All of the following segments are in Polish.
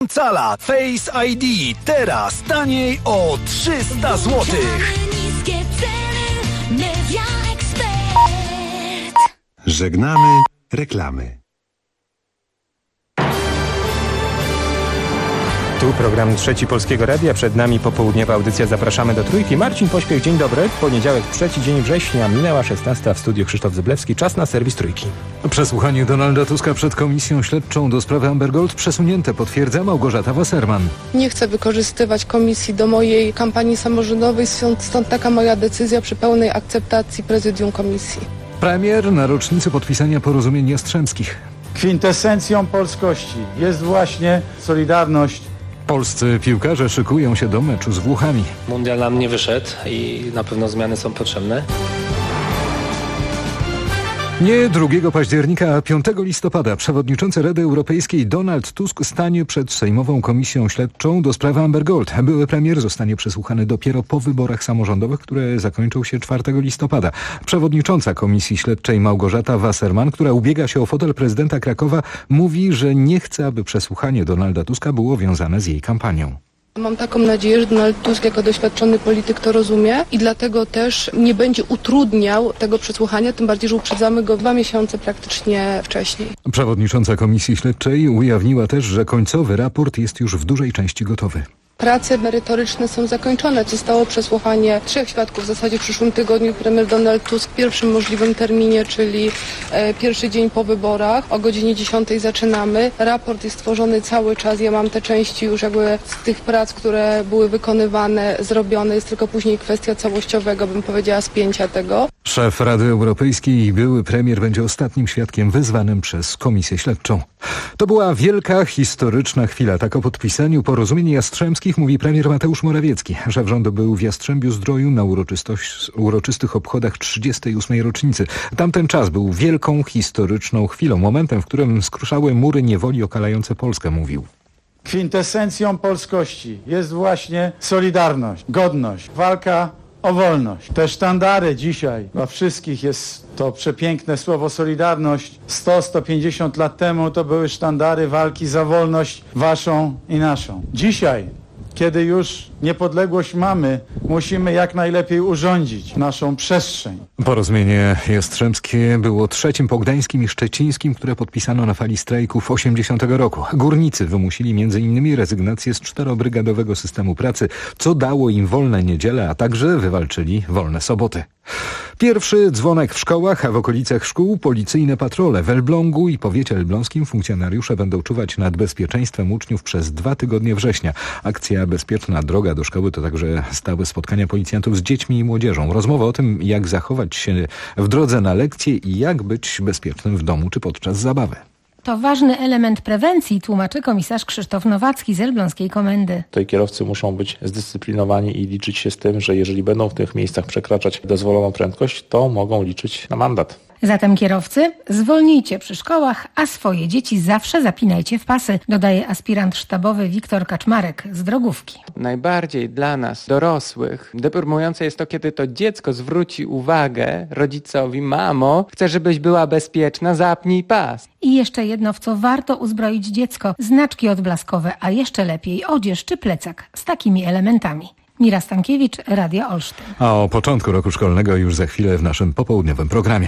Cala Face ID teraz taniej o 300 zł. Niskie ceny, Media Expert. Żegnamy reklamy. Tu program Trzeci Polskiego Radia. Przed nami popołudniowa audycja Zapraszamy do Trójki. Marcin Pośpiech, dzień dobry. Poniedziałek, 3 dzień września, minęła 16, a w studiu Krzysztof Zyblewski. Czas na serwis Trójki. Przesłuchanie Donalda Tuska przed komisją śledczą do sprawy Amber Gold przesunięte, potwierdza Małgorzata Wasserman. Nie chcę wykorzystywać komisji do mojej kampanii samorządowej, stąd taka moja decyzja przy pełnej akceptacji prezydium komisji. Premier na rocznicę podpisania porozumień jastrzębskich. Kwintesencją polskości jest właśnie solidarność. Polscy piłkarze szykują się do meczu z Włochami. Mundial nam nie wyszedł i na pewno zmiany są potrzebne. Nie 2 października, a 5 listopada przewodniczący Rady Europejskiej Donald Tusk stanie przed Sejmową Komisją Śledczą do sprawy Amber Gold. Były premier zostanie przesłuchany dopiero po wyborach samorządowych, które zakończą się 4 listopada. Przewodnicząca Komisji Śledczej Małgorzata Wasserman, która ubiega się o fotel prezydenta Krakowa, mówi, że nie chce, aby przesłuchanie Donalda Tuska było wiązane z jej kampanią. Mam taką nadzieję, że Donald Tusk jako doświadczony polityk to rozumie i dlatego też nie będzie utrudniał tego przesłuchania, tym bardziej, że uprzedzamy go 2 miesiące praktycznie wcześniej. Przewodnicząca Komisji Śledczej ujawniła też, że końcowy raport jest już w dużej części gotowy. Prace merytoryczne są zakończone. Zostało przesłuchanie 3 świadków w zasadzie w przyszłym tygodniu. Premier Donald Tusk w pierwszym możliwym terminie, czyli pierwszy dzień po wyborach. O godzinie 10 zaczynamy. Raport jest tworzony cały czas. Ja mam te części już jakby z tych prac, które były wykonywane, zrobione. Jest tylko później kwestia całościowego, bym powiedziała, spięcia tego. Szef Rady Europejskiej i były premier będzie ostatnim świadkiem wezwanym przez Komisję Śledczą. To była wielka, historyczna chwila. Tak o podpisaniu porozumień jastrzębskich mówi premier Mateusz Morawiecki. Szef rządu był w Jastrzębiu-Zdroju na uroczystych obchodach 38. rocznicy. Tamten czas był wielką, historyczną chwilą. Momentem, w którym skruszały mury niewoli okalające Polskę, mówił. Kwintesencją polskości jest właśnie solidarność, godność, walka o wolność. Te sztandary dzisiaj dla wszystkich jest to przepiękne słowo solidarność. 100-150 lat temu to były sztandary walki za wolność waszą i naszą. Dzisiaj, kiedy już niepodległość mamy, musimy jak najlepiej urządzić naszą przestrzeń. Porozumienie jastrzębskie było trzecim po gdańskim i szczecińskim, które podpisano na fali strajków 80 roku. Górnicy wymusili m.in. rezygnację z 4-brygadowego systemu pracy, co dało im wolne niedziele, a także wywalczyli wolne soboty. Pierwszy dzwonek w szkołach, a w okolicach szkół policyjne patrole. W Elblągu i powiecie elbląskim funkcjonariusze będą czuwać nad bezpieczeństwem uczniów przez 2 tygodnie września. Akcja Bezpieczna droga do szkoły to także stałe spotkania policjantów z dziećmi i młodzieżą. Rozmowa o tym, jak zachować się w drodze na lekcje i jak być bezpiecznym w domu czy podczas zabawy. To ważny element prewencji, tłumaczy komisarz Krzysztof Nowacki z Elbląskiej Komendy. Tutaj kierowcy muszą być zdyscyplinowani i liczyć się z tym, że jeżeli będą w tych miejscach przekraczać dozwoloną prędkość, to mogą liczyć na mandat. Zatem kierowcy, zwolnijcie przy szkołach, a swoje dzieci zawsze zapinajcie w pasy, dodaje aspirant sztabowy Wiktor Kaczmarek z Drogówki. Najbardziej dla nas, dorosłych, deprymujące jest to, kiedy to dziecko zwróci uwagę rodzicowi: mamo, chcę, żebyś była bezpieczna, zapnij pas. I jeszcze jedno, w co warto uzbroić dziecko: znaczki odblaskowe, a jeszcze lepiej odzież czy plecak z takimi elementami. Mira Stankiewicz, Radio Olsztyn. A o początku roku szkolnego już za chwilę w naszym popołudniowym programie.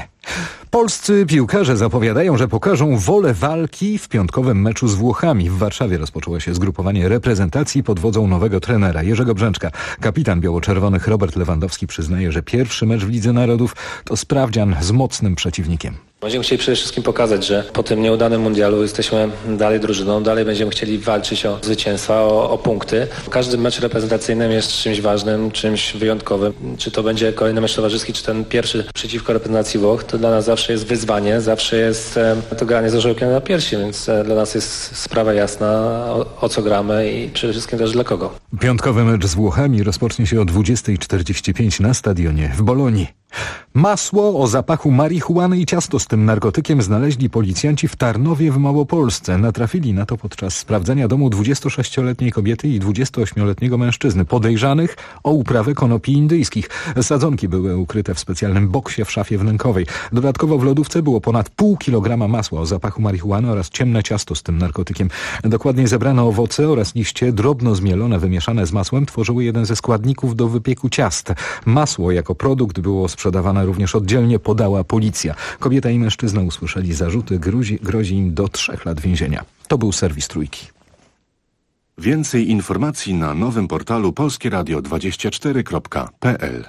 Polscy piłkarze zapowiadają, że pokażą wolę walki w piątkowym meczu z Włochami. W Warszawie rozpoczęło się zgrupowanie reprezentacji pod wodzą nowego trenera Jerzego Brzęczka. Kapitan biało-czerwonych Robert Lewandowski przyznaje, że pierwszy mecz w Lidze Narodów to sprawdzian z mocnym przeciwnikiem. Będziemy chcieli przede wszystkim pokazać, że po tym nieudanym mundialu jesteśmy dalej drużyną, dalej będziemy chcieli walczyć o zwycięstwa, o punkty. Każdy mecz reprezentacyjny jest czymś ważnym, czymś wyjątkowym. Czy to będzie kolejny mecz towarzyski, czy ten pierwszy przeciwko reprezentacji Włoch, to dla nas zawsze jest wyzwanie, zawsze jest to granie z orzełkiem na piersi, więc dla nas jest sprawa jasna, o co gramy i przede wszystkim też dla kogo. Piątkowy mecz z Włochami rozpocznie się o 20:45 na stadionie w Bolonii. Masło o zapachu marihuany i ciasto z tym narkotykiem znaleźli policjanci w Tarnowie w Małopolsce. Natrafili na to podczas sprawdzenia domu 26-letniej kobiety i 28-letniego mężczyzny podejrzanych o uprawę konopi indyjskich. Sadzonki były ukryte w specjalnym boksie w szafie wnękowej. Dodatkowo w lodówce było ponad pół kilograma masła o zapachu marihuany oraz ciemne ciasto z tym narkotykiem. Dokładnie zebrane owoce oraz liście drobno zmielone, wymieszane z masłem tworzyły jeden ze składników do wypieku ciast. Masło jako produkt było sprzedawane również oddzielnie, podała policja. Kobieta i mężczyzna usłyszeli zarzuty, grozi im do 3 lat więzienia. To był serwis Trójki. Więcej informacji na nowym portalu polskieradio24.pl.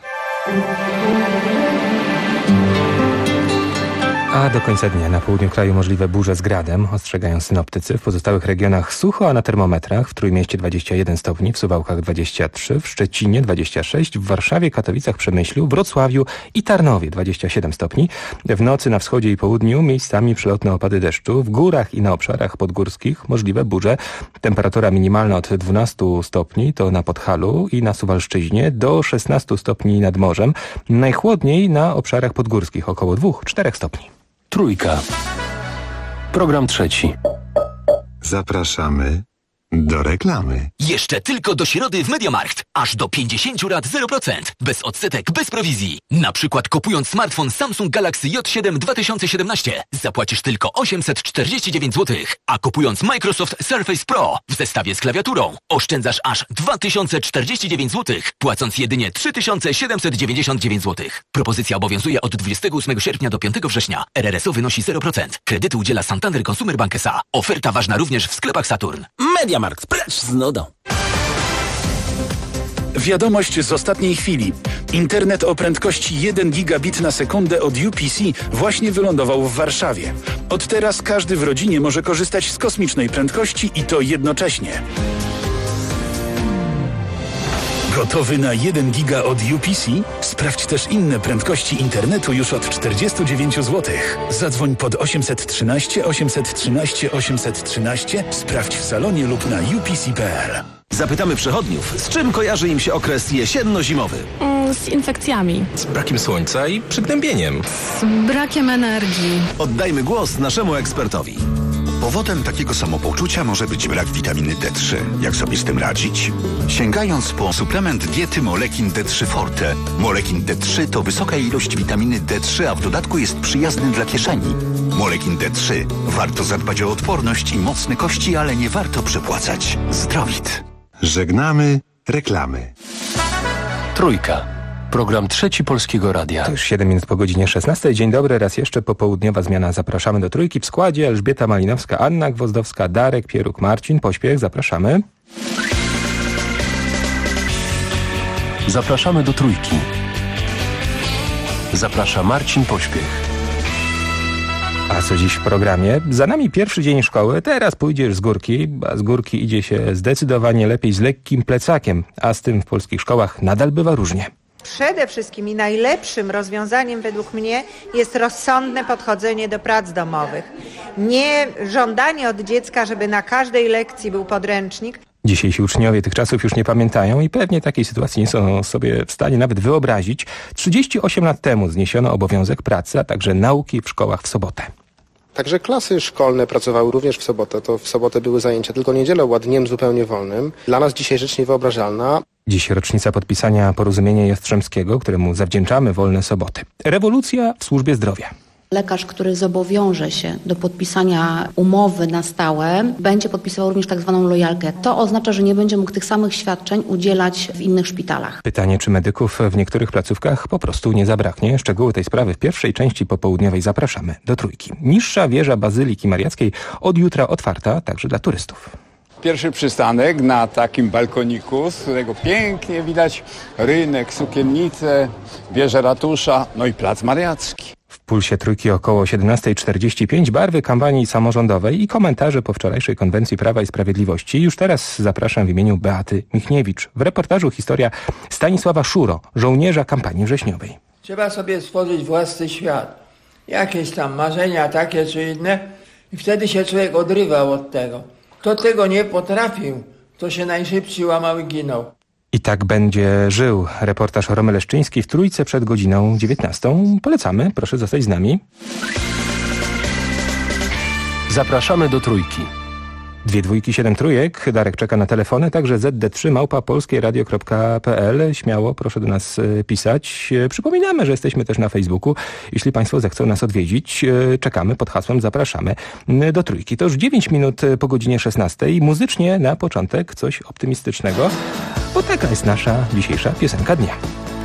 A do końca dnia na południu kraju możliwe burze z gradem, ostrzegają synoptycy. W pozostałych regionach sucho, a na termometrach w Trójmieście 21 stopni, w Suwałkach 23, w Szczecinie 26, w Warszawie, Katowicach, Przemyślu, Wrocławiu i Tarnowie 27 stopni. W nocy na wschodzie i południu miejscami przelotne opady deszczu. W górach i na obszarach podgórskich możliwe burze. Temperatura minimalna od 12 stopni to na Podhalu i na Suwalszczyźnie, do 16 stopni nad morzem. Najchłodniej na obszarach podgórskich, około 2-4 stopni. Trójka. Program trzeci. Zapraszamy do reklamy. Jeszcze tylko do środy w MediaMarkt. Aż do 50 rat 0%. Bez odsetek, bez prowizji. Na przykład kupując smartfon Samsung Galaxy J7 2017 zapłacisz tylko 849 zł. A kupując Microsoft Surface Pro w zestawie z klawiaturą oszczędzasz aż 2049 zł, płacąc jedynie 3799 zł. Propozycja obowiązuje od 28 sierpnia do 5 września. RRSO wynosi 0%. Kredytu udziela Santander Consumer Bank S.A. Oferta ważna również w sklepach Saturn. MediaMarkt. Precz z nudą. Wiadomość z ostatniej chwili. Internet o prędkości 1 gigabit na sekundę od UPC właśnie wylądował w Warszawie. Od teraz każdy w rodzinie może korzystać z kosmicznej prędkości i to jednocześnie. Gotowy na 1 giga od UPC? Sprawdź też inne prędkości internetu już od 49 zł. Zadzwoń pod 813 813 813, sprawdź w salonie lub na upc.pl. Zapytamy przechodniów, z czym kojarzy im się okres jesienno-zimowy. Z infekcjami. Z brakiem słońca i przygnębieniem. Z brakiem energii. Oddajmy głos naszemu ekspertowi. Powodem takiego samopoczucia może być brak witaminy D3. Jak sobie z tym radzić? Sięgając po suplement diety Molekin D3 Forte. Molekin D3 to wysoka ilość witaminy D3, a w dodatku jest przyjazny dla kieszeni. Molekin D3. Warto zadbać o odporność i mocne kości, ale nie warto przepłacać. Zdrowit. Żegnamy reklamy. Trójka. Program trzeci Polskiego Radia. To już 7 minut po godzinie 16. Dzień dobry, raz jeszcze popołudniowa zmiana. Zapraszamy do Trójki. W składzie Elżbieta Malinowska, Anna Gwozdowska, Darek Pieruk, Marcin Pośpiech. Zapraszamy. Zapraszamy do Trójki. Zaprasza Marcin Pośpiech. A co dziś w programie? Za nami pierwszy dzień szkoły, teraz pójdziesz z górki, a z górki idzie się zdecydowanie lepiej z lekkim plecakiem, a z tym w polskich szkołach nadal bywa różnie. Przede wszystkim i najlepszym rozwiązaniem według mnie jest rozsądne podchodzenie do prac domowych. Nie żądanie od dziecka, żeby na każdej lekcji był podręcznik. Dzisiejsi uczniowie tych czasów już nie pamiętają i pewnie takiej sytuacji nie są sobie w stanie nawet wyobrazić. 38 lat temu zniesiono obowiązek pracy, a także nauki w szkołach w sobotę. Także klasy szkolne pracowały również w sobotę. To w sobotę były zajęcia, tylko niedziela była dniem zupełnie wolnym. Dla nas dzisiaj rzecz niewyobrażalna. Dziś rocznica podpisania porozumienia Jastrzębskiego, któremu zawdzięczamy wolne soboty. Rewolucja w służbie zdrowia. Lekarz, który zobowiąże się do podpisania umowy na stałe, będzie podpisywał również tak zwaną lojalkę. To oznacza, że nie będzie mógł tych samych świadczeń udzielać w innych szpitalach. Pytanie, czy medyków w niektórych placówkach po prostu nie zabraknie. Szczegóły tej sprawy w pierwszej części popołudniowej zapraszamy do Trójki. Niższa wieża Bazyliki Mariackiej od jutra otwarta także dla turystów. Pierwszy przystanek na takim balkoniku, z którego pięknie widać rynek, sukiennice, wieżę ratusza, no i plac Mariacki. W Pulsie Trójki około 17:45 barwy kampanii samorządowej i komentarze po wczorajszej konwencji Prawa i Sprawiedliwości. Już teraz zapraszam w imieniu Beaty Michniewicz. W reportażu historia Stanisława Szuro, żołnierza kampanii wrześniowej. Trzeba sobie stworzyć własny świat. Jakieś tam marzenia takie czy inne i wtedy się człowiek odrywał od tego. Kto tego nie potrafił, to się najszybciej łamał i ginął. I tak będzie żył. Reportaż Romy Leszczyński w Trójce przed godziną 19. Polecamy, proszę zostać z nami. Zapraszamy do Trójki. 2 dwójki, 7 trójek. Darek czeka na telefony, także zd3@polskieradio.pl. Śmiało, proszę do nas pisać. Przypominamy, że jesteśmy też na Facebooku. Jeśli Państwo zechcą nas odwiedzić, czekamy pod hasłem Zapraszamy do Trójki. To już 9 minut po godzinie 16. Muzycznie na początek coś optymistycznego, bo taka jest nasza dzisiejsza piosenka dnia.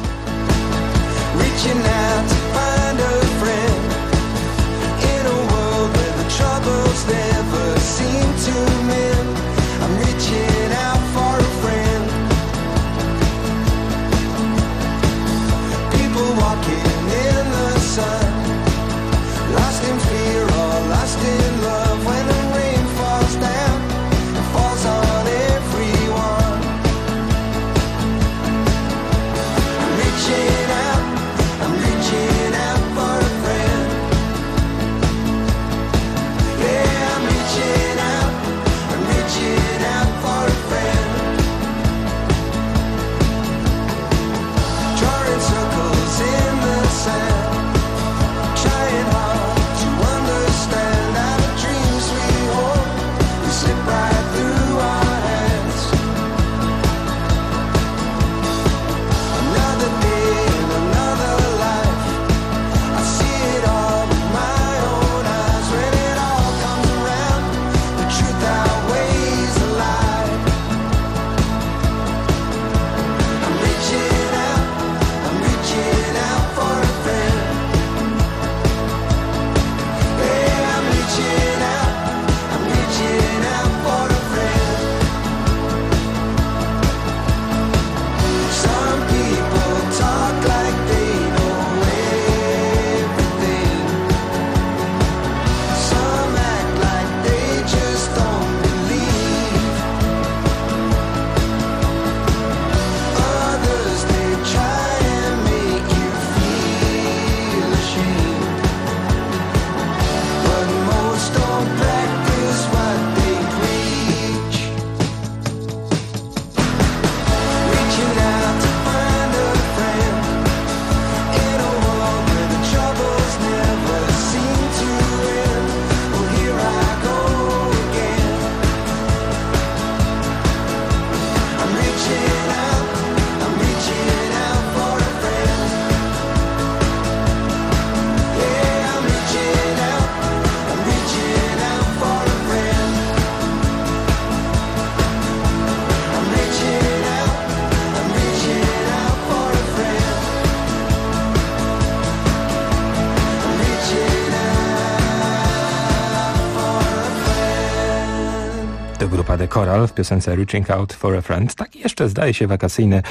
The Coral w piosence Reaching Out for a Friend. Taki jeszcze zdaje się wakacyjny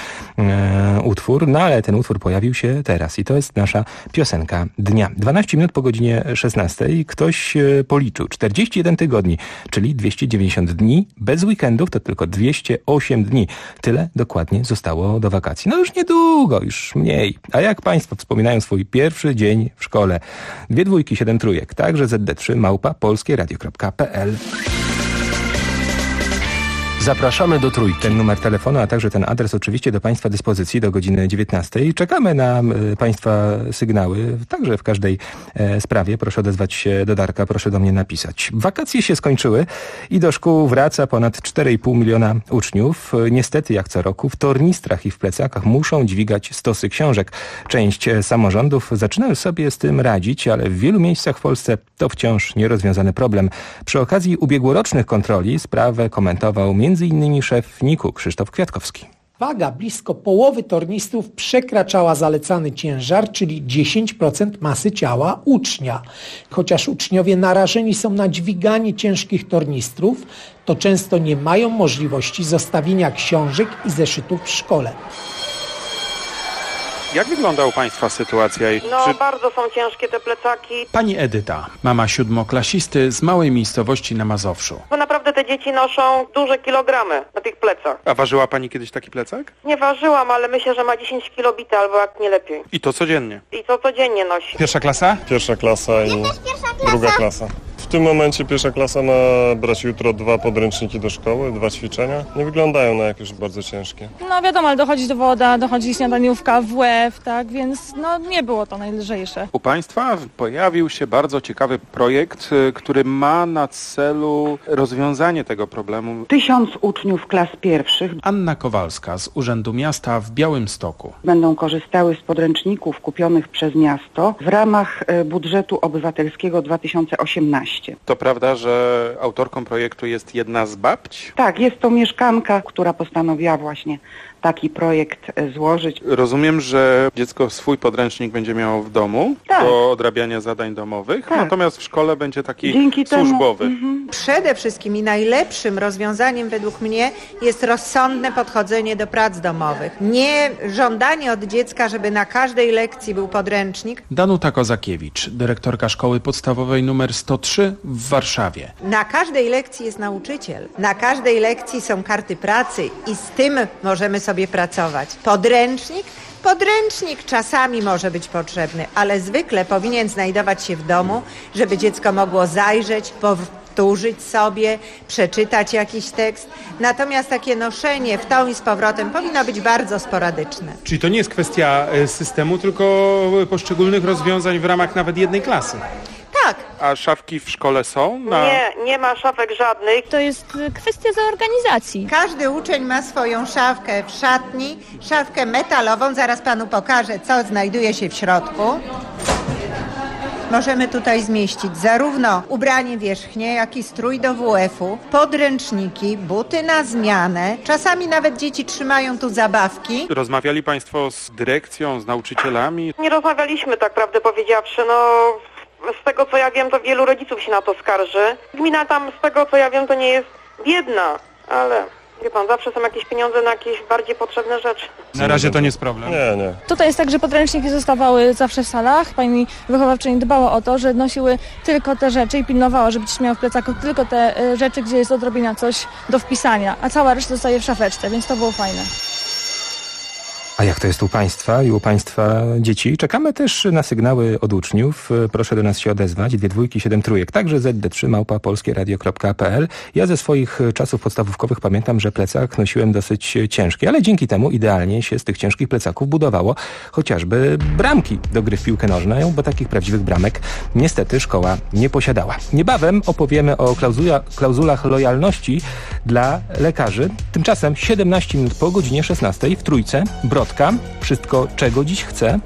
utwór, no ale ten utwór pojawił się teraz i to jest nasza piosenka dnia. 12 minut po godzinie 16. Ktoś policzył 41 tygodni, czyli 290 dni. Bez weekendów to tylko 208 dni. Tyle dokładnie zostało do wakacji. No już niedługo, już mniej. A jak Państwo wspominają swój pierwszy dzień w szkole? 2 dwójki, 7 trójek. Także zd3@polskieradio.pl. Zapraszamy do Trójki. Ten numer telefonu, a także ten adres oczywiście do Państwa dyspozycji do godziny 19. Czekamy na Państwa sygnały, także w każdej sprawie. Proszę odezwać się do Darka, proszę do mnie napisać. Wakacje się skończyły i do szkół wraca ponad 4,5 miliona uczniów. Niestety, jak co roku, w tornistrach i w plecakach muszą dźwigać stosy książek. Część samorządów zaczyna już sobie z tym radzić, ale w wielu miejscach w Polsce to wciąż nierozwiązany problem. Przy okazji ubiegłorocznych kontroli sprawę komentował m.in. szef NIK-u Krzysztof Kwiatkowski. Waga blisko połowy tornistrów przekraczała zalecany ciężar, czyli 10% masy ciała ucznia. Chociaż uczniowie narażeni są na dźwiganie ciężkich tornistrów, to często nie mają możliwości zostawienia książek i zeszytów w szkole. Jak wygląda u Państwa sytuacja? Bardzo są ciężkie te plecaki. Pani Edyta, mama siódmoklasisty z małej miejscowości na Mazowszu. Bo naprawdę te dzieci noszą duże kilogramy na tych plecach. A ważyła Pani kiedyś taki plecak? Nie ważyłam, ale myślę, że ma 10 kilo bite albo jak nie lepiej. I to codziennie? I to codziennie nosi. Pierwsza klasa? Pierwsza klasa i druga klasa. W tym momencie pierwsza klasa ma brać jutro 2 podręczniki do szkoły, 2 ćwiczenia. Nie wyglądają na jakieś bardzo ciężkie. No wiadomo, ale dochodzi do woda, dochodzi śniadaniówka, WF, tak, więc no nie było to najlżejsze. U Państwa pojawił się bardzo ciekawy projekt, który ma na celu rozwiązanie tego problemu. 1000 uczniów klas pierwszych. Anna Kowalska z Urzędu Miasta w Białymstoku. Będą korzystały z podręczników kupionych przez miasto w ramach budżetu obywatelskiego 2018. To prawda, że autorką projektu jest jedna z babć? Tak, jest to mieszkanka, która postanowiła właśnie taki projekt złożyć. Rozumiem, że dziecko swój podręcznik będzie miało w domu do odrabiania zadań domowych, natomiast w szkole będzie taki służbowy. Przede wszystkim i najlepszym rozwiązaniem według mnie jest rozsądne podchodzenie do prac domowych. Nie żądanie od dziecka, żeby na każdej lekcji był podręcznik. Danuta Kozakiewicz, dyrektorka szkoły podstawowej nr 103 w Warszawie. Na każdej lekcji jest nauczyciel. Na każdej lekcji są karty pracy i z tym możemy sobie pracować. Podręcznik czasami może być potrzebny, ale zwykle powinien znajdować się w domu, żeby dziecko mogło zajrzeć, powtórzyć sobie, przeczytać jakiś tekst. Natomiast takie noszenie w tą i z powrotem powinno być bardzo sporadyczne. Czyli to nie jest kwestia systemu, tylko poszczególnych rozwiązań w ramach nawet jednej klasy? Tak. A szafki w szkole są? Nie ma szafek żadnych. To jest kwestia zaorganizacji. Każdy uczeń ma swoją szafkę w szatni, szafkę metalową. Zaraz panu pokażę, co znajduje się w środku. Możemy tutaj zmieścić zarówno ubranie wierzchnie, jak i strój do WF-u, podręczniki, buty na zmianę. Czasami nawet dzieci trzymają tu zabawki. Rozmawiali Państwo z dyrekcją, z nauczycielami? Nie rozmawialiśmy, tak prawdę powiedziawszy, z tego co ja wiem, to wielu rodziców się na to skarży. Gmina tam, z tego co ja wiem, to nie jest biedna, ale wie pan, zawsze są jakieś pieniądze na jakieś bardziej potrzebne rzeczy. Na razie to nie jest problem. Nie. Tutaj jest tak, że podręczniki zostawały zawsze w salach. Pani wychowawczyni dbała o to, że nosiły tylko te rzeczy i pilnowała, żeby dzieci miały w plecaku tylko te rzeczy, gdzie jest odrobina coś do wpisania, a cała reszta zostaje w szafeczce, więc to było fajne. A jak to jest u Państwa i u Państwa dzieci? Czekamy też na sygnały od uczniów. Proszę do nas się odezwać. 2 dwójki, 7 trójek. Także zd3@polskieradio.pl. Ja ze swoich czasów podstawówkowych pamiętam, że plecak nosiłem dosyć ciężki, ale dzięki temu idealnie się z tych ciężkich plecaków budowało chociażby bramki do gry w piłkę nożną, bo takich prawdziwych bramek niestety szkoła nie posiadała. Niebawem opowiemy o klauzulach lojalności dla lekarzy. Tymczasem 17 minut po godzinie 16 w Trójce Brodka. Wszystko, czego dziś chce.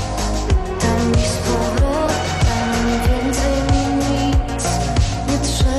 Nie trzeba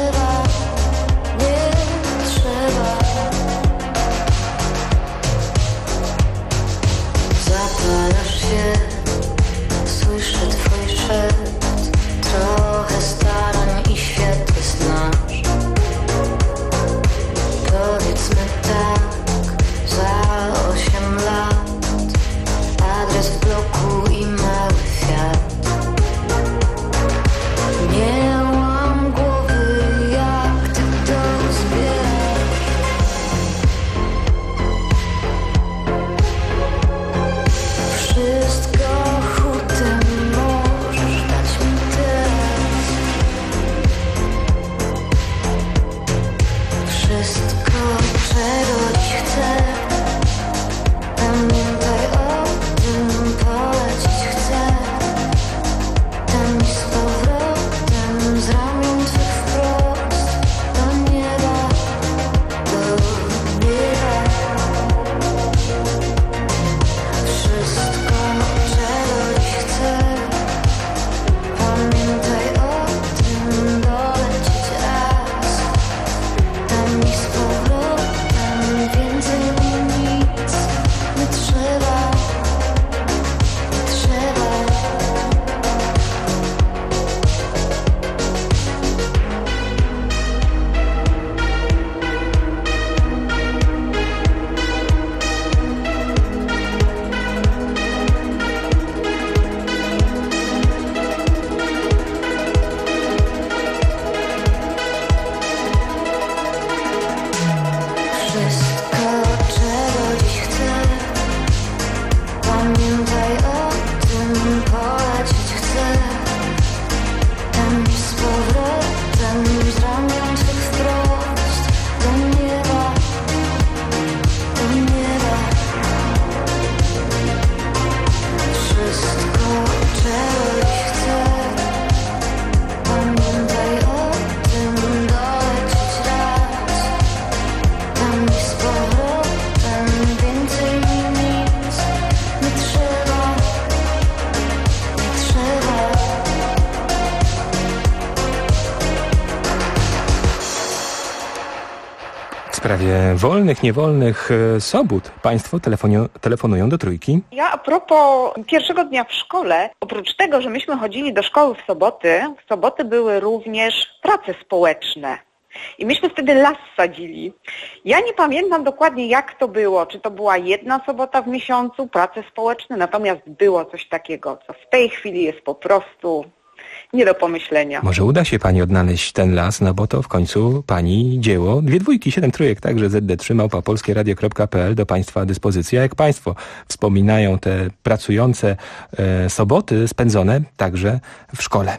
sprawie wolnych, niewolnych sobót państwo telefonują do Trójki. Ja a propos pierwszego dnia w szkole, oprócz tego, że myśmy chodzili do szkoły w soboty były również prace społeczne. I myśmy wtedy las sadzili. Ja nie pamiętam dokładnie, jak to było, czy to była jedna sobota w miesiącu, prace społeczne, natomiast było coś takiego, co w tej chwili jest po prostu nie do pomyślenia. Może uda się pani odnaleźć ten las, no bo to w końcu pani dzieło. 2 dwójki, 7 trójek, także zd3@polskieradio.pl do państwa dyspozycji. A jak państwo wspominają te pracujące soboty spędzone także w szkole.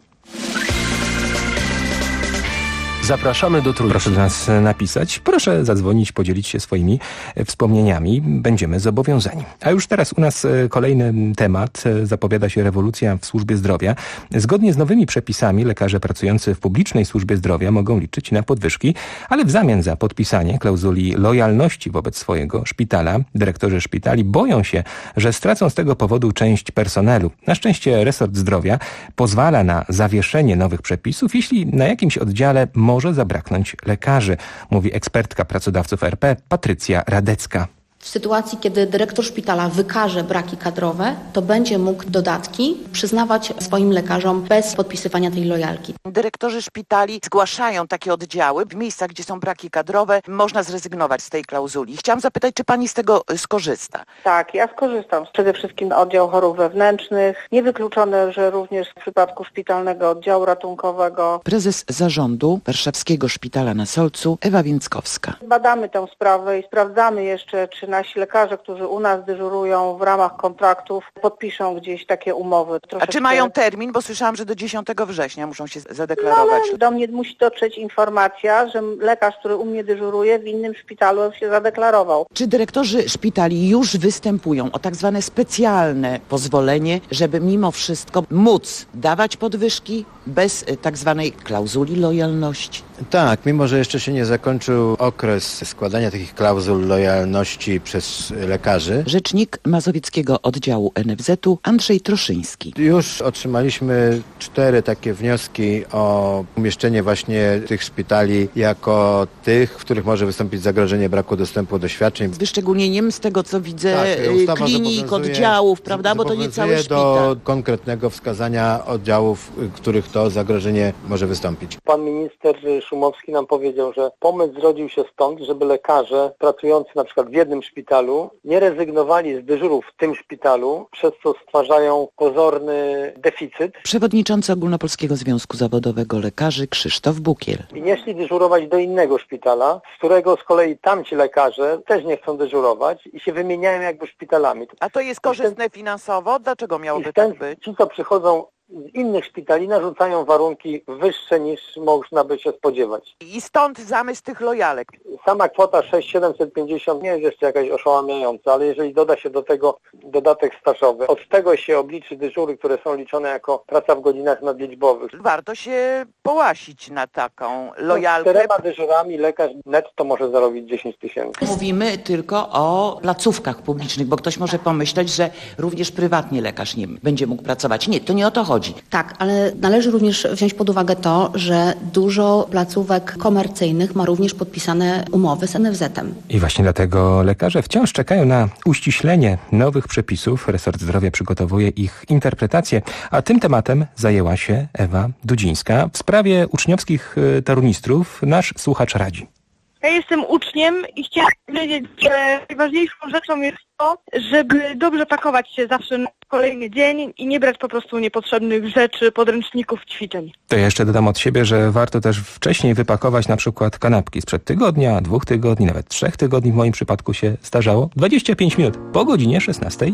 Zapraszamy do Trójki. Proszę do nas napisać, proszę zadzwonić, podzielić się swoimi wspomnieniami. Będziemy zobowiązani. A już teraz u nas kolejny temat. Zapowiada się rewolucja w służbie zdrowia. Zgodnie z nowymi przepisami lekarze pracujący w publicznej służbie zdrowia mogą liczyć na podwyżki, ale w zamian za podpisanie klauzuli lojalności wobec swojego szpitala dyrektorzy szpitali boją się, że stracą z tego powodu część personelu. Na szczęście resort zdrowia pozwala na zawieszenie nowych przepisów, jeśli na jakimś oddziale może zabraknąć lekarzy, mówi ekspertka pracodawców RP Patrycja Radecka. W sytuacji, kiedy dyrektor szpitala wykaże braki kadrowe, to będzie mógł dodatki przyznawać swoim lekarzom bez podpisywania tej lojalki. Dyrektorzy szpitali zgłaszają takie oddziały. W miejscach, gdzie są braki kadrowe, można zrezygnować z tej klauzuli. Chciałam zapytać, czy pani z tego skorzysta? Tak, ja skorzystam. Przede wszystkim oddział chorób wewnętrznych. Niewykluczone, że również w przypadku szpitalnego oddziału ratunkowego. Prezes zarządu Warszawskiego Szpitala na Solcu, Ewa Więckowska. Badamy tę sprawę i sprawdzamy jeszcze, czy nasi lekarze, którzy u nas dyżurują w ramach kontraktów, podpiszą gdzieś takie umowy. A czy mają termin? Bo słyszałam, że do 10 września muszą się zadeklarować. No, ale do mnie musi dotrzeć informacja, że lekarz, który u mnie dyżuruje, w innym szpitalu się zadeklarował. Czy dyrektorzy szpitali już występują o tak zwane specjalne pozwolenie, żeby mimo wszystko móc dawać podwyżki bez tak zwanej klauzuli lojalności? Tak, mimo że jeszcze się nie zakończył okres składania takich klauzul lojalności przez lekarzy. Rzecznik Mazowieckiego Oddziału NFZ-u Andrzej Troszyński. Już otrzymaliśmy 4 takie wnioski o umieszczenie właśnie tych szpitali jako tych, w których może wystąpić zagrożenie braku dostępu do świadczeń. Z wyszczególnieniem z tego, co widzę, klinik, oddziałów, prawda, bo to nie cały szpital. Do konkretnego wskazania oddziałów, których to zagrożenie może wystąpić. Pan minister Szumowski nam powiedział, że pomysł zrodził się stąd, żeby lekarze pracujący na przykład w jednym szpitalu nie rezygnowali z dyżurów w tym szpitalu, przez co stwarzają pozorny deficyt. Przewodniczący Ogólnopolskiego Związku Zawodowego Lekarzy Krzysztof Bukiel. I nie szli dyżurować do innego szpitala, z którego z kolei tamci lekarze też nie chcą dyżurować i się wymieniają jakby szpitalami. A to jest korzystne finansowo? Dlaczego miałoby tak być? Ci, co przychodzą z innych szpitali, narzucają warunki wyższe niż można by się spodziewać. I stąd zamysł tych lojalek. Sama kwota 6,750 nie jest jeszcze jakaś oszałamiająca, ale jeżeli doda się do tego dodatek stażowy, od tego się obliczy dyżury, które są liczone jako praca w godzinach nadliczbowych. Warto się połasić na taką lojalkę. Z 4 dyżurami lekarz netto może zarobić 10 000. Mówimy tylko o placówkach publicznych, bo ktoś może pomyśleć, że również prywatnie lekarz nie będzie mógł pracować. Nie, to nie o to chodzi. Tak, ale należy również wziąć pod uwagę to, że dużo placówek komercyjnych ma również podpisane umowy z NFZ-em. I właśnie dlatego lekarze wciąż czekają na uściślenie nowych przepisów. Resort Zdrowia przygotowuje ich interpretację, a tym tematem zajęła się Ewa Dudzińska. W sprawie uczniowskich tornistrów nasz słuchacz radzi. Ja jestem uczniem i chciałam powiedzieć, że najważniejszą rzeczą jest to, żeby dobrze pakować się zawsze na kolejny dzień i nie brać po prostu niepotrzebnych rzeczy, podręczników, ćwiczeń. To ja jeszcze dodam od siebie, że warto też wcześniej wypakować na przykład kanapki sprzed tygodnia, 2 tygodni, nawet 3 tygodni w moim przypadku się zdarzało. 25 minut po godzinie 16.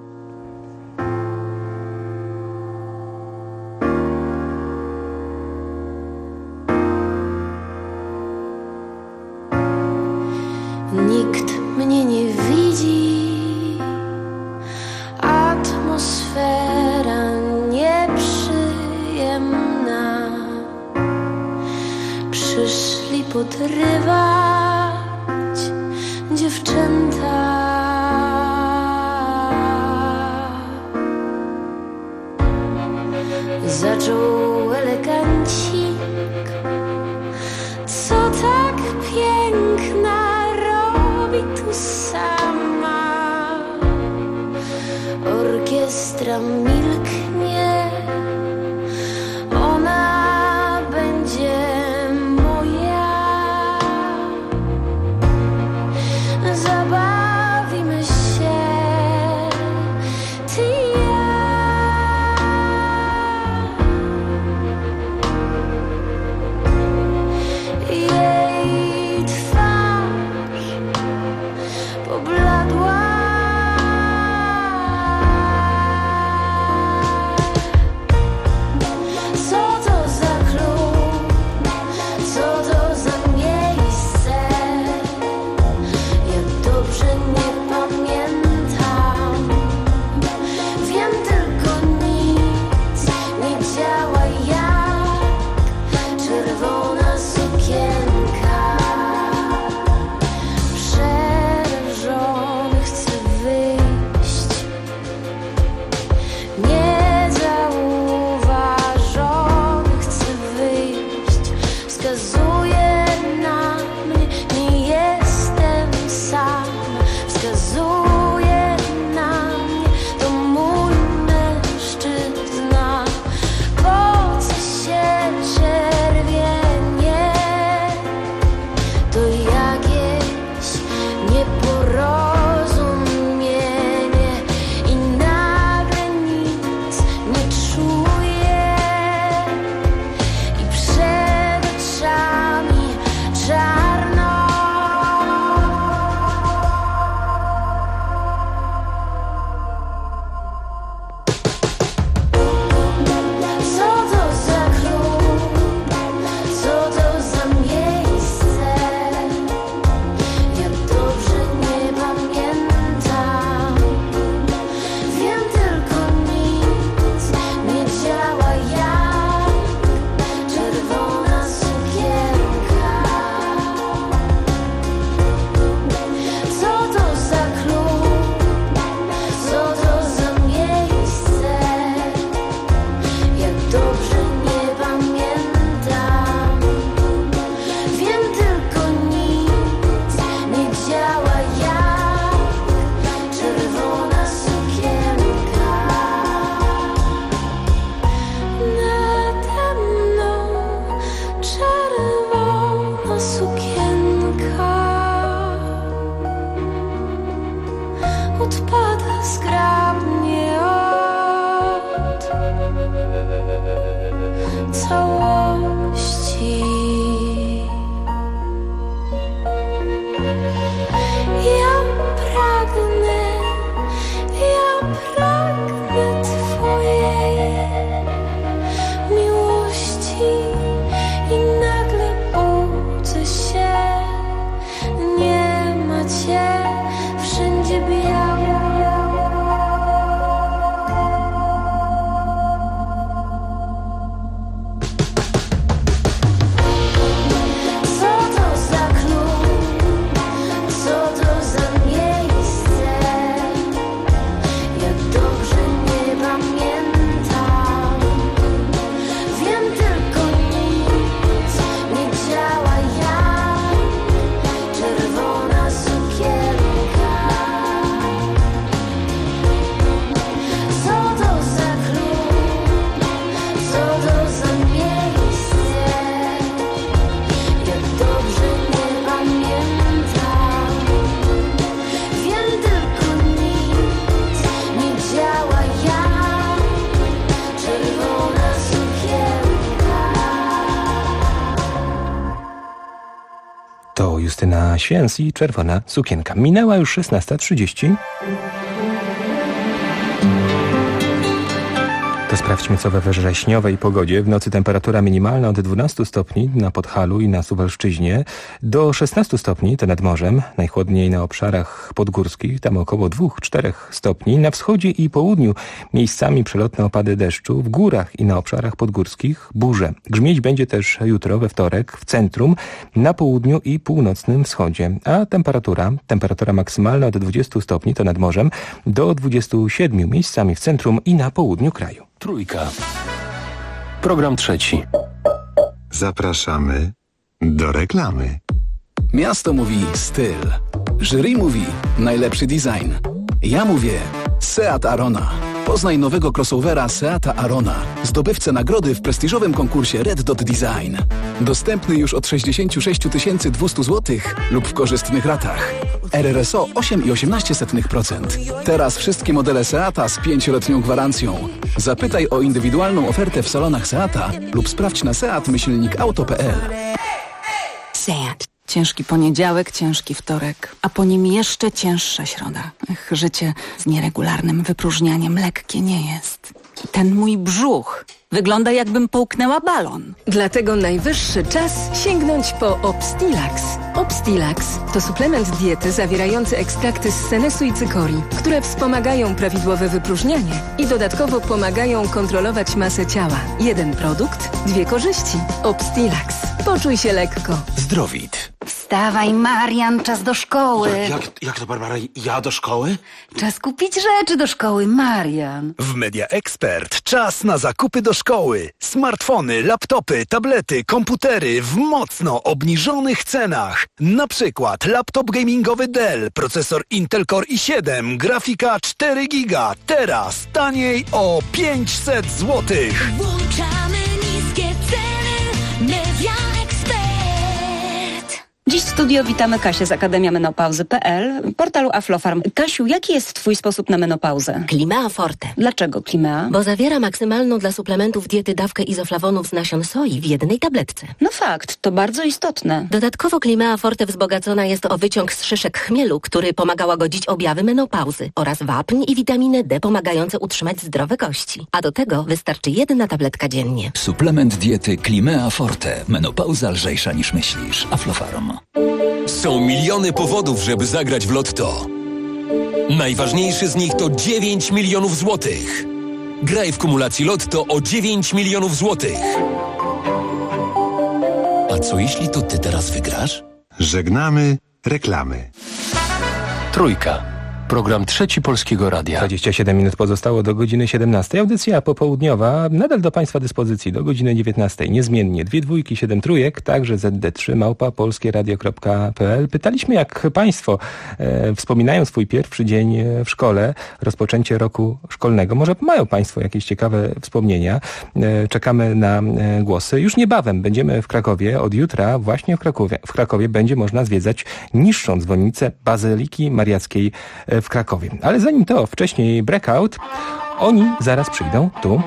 Nikt mnie nie widzi, atmosfera nieprzyjemna. Przyszli podrywać dziewczęta. Zaczął elegancik, co tak piękna zamilknie, ona będzie moja. Zabawimy się, ty i ja. Jej twarz pobladła. Co to za klub? Co to za miejsce? Jak dobrze nie pamiętam. Wiem tylko nic nie działa jak czerwona sukienka. Przerażony chcę wyjść, niezauważony chcę wyjść. Wskazuje na mnie, nie jestem sam. Wskazuje na mnie, to mój mężczyzna. Po co się czerwienie? To jakieś nieporozumienie i nagle nic nie czuję i przed oczami czarno. Co to za klub? Co to za miejsce? Jak dobrze nie pamiętam. Wiem tylko nic nie działa jak czerwona sukienka. Co to za klub? Co to za miejsce? Jak dobrze nie pamiętam. Wiem tylko nic nie działa jak czerwona sukienka. Nade mną czerwona sukienka odpada zgrabnie od całości. Ja pragnę twojej miłości i nagle budzę się, nie ma cię, wszędzie biało. Co to za klub? Co to za miejsce? Jak dobrze nie pamiętam. Wiem tylko nic nie działa jak czerwona sukienka. Co to za klub? Co to za miejsce? Jak dobrze nie pamiętam. Wiem tylko nic nie działa jak czerwona sukienka. To Justyna Święc i Czerwona sukienka. Minęła już 16:30. To sprawdźmy, co we wrześniowej pogodzie. W nocy temperatura minimalna od 12 stopni na Podhalu i na Suwalszczyźnie do 16 stopni, to nad morzem. Najchłodniej na obszarach podgórskich, tam około 2-4 stopni. Na wschodzie i południu miejscami przelotne opady deszczu. W górach i na obszarach podgórskich burze. Grzmieć będzie też jutro, we wtorek, w centrum, na południu i północnym wschodzie. A temperatura maksymalna od 20 stopni, to nad morzem, do 27 miejscami w centrum i na południu kraju. Trójka. Program trzeci. Zapraszamy do reklamy. Miasto mówi styl. Jury mówi najlepszy design. Ja mówię Seat Arona. Poznaj nowego crossovera Seata Arona, zdobywcę nagrody w prestiżowym konkursie Red Dot Design. Dostępny już od 66 200 zł lub w korzystnych ratach. RRSO 8,18%. Teraz wszystkie modele Seata z 5-letnią gwarancją. Zapytaj o indywidualną ofertę w salonach Seata lub sprawdź na seat-auto.pl. Seat. Ciężki poniedziałek, ciężki wtorek, a po nim jeszcze cięższa środa. Życie z nieregularnym wypróżnianiem lekkie nie jest. Ten mój brzuch wygląda, jakbym połknęła balon. Dlatego najwyższy czas sięgnąć po Obstilax. Obstilax to suplement diety zawierający ekstrakty z senesu i cykorii, które wspomagają prawidłowe wypróżnianie i dodatkowo pomagają kontrolować masę ciała. Jeden produkt, dwie korzyści. Obstilax. Poczuj się lekko. Zdrowit. Wstawaj, Marian, czas do szkoły. Jak to, Barbara? Ja do szkoły? Czas kupić rzeczy do szkoły, Marian. W Media Expert czas na zakupy do szkoły. Smartfony, laptopy, tablety, komputery w mocno obniżonych cenach. Na przykład laptop gamingowy Dell, procesor Intel Core i7, grafika 4 GB. Teraz taniej o 500 zł. Włączamy niskie ceny. Media Expert. Dziś w studio witamy Kasię z Akademia Menopauzy.pl, portalu Aflofarm. Kasiu, jaki jest twój sposób na menopauzę? Climea Forte. Dlaczego Climea? Bo zawiera maksymalną dla suplementów diety dawkę izoflawonów z nasion soi w jednej tabletce. No fakt, to bardzo istotne. Dodatkowo Climea Forte wzbogacona jest o wyciąg z szyszek chmielu, który pomaga łagodzić objawy menopauzy oraz wapń i witaminę D pomagające utrzymać zdrowe kości. A do tego wystarczy jedna tabletka dziennie. Suplement diety Climea Forte. Menopauza lżejsza niż myślisz. Aflofarm. Są miliony powodów, żeby zagrać w Lotto. Najważniejszy z nich to 9 milionów złotych. Graj w kumulacji Lotto o 9 milionów złotych. A co jeśli to ty teraz wygrasz? Żegnamy reklamy. Trójka. Program Trzeci Polskiego Radia. 27 minut pozostało do godziny 17. Audycja popołudniowa nadal do Państwa dyspozycji do godziny 19. Niezmiennie 2 dwójki, 7 trójek, także zd3@polskieradio.pl. Pytaliśmy, jak Państwo wspominają swój pierwszy dzień w szkole, rozpoczęcie roku szkolnego. Może mają Państwo jakieś ciekawe wspomnienia. Czekamy na głosy. Już niebawem będziemy w Krakowie. Od jutra właśnie w Krakowie będzie można zwiedzać niższą dzwonnicę Bazyliki Mariackiej w Krakowie. Ale zanim to, wcześniej Breakout, oni zaraz przyjdą tu.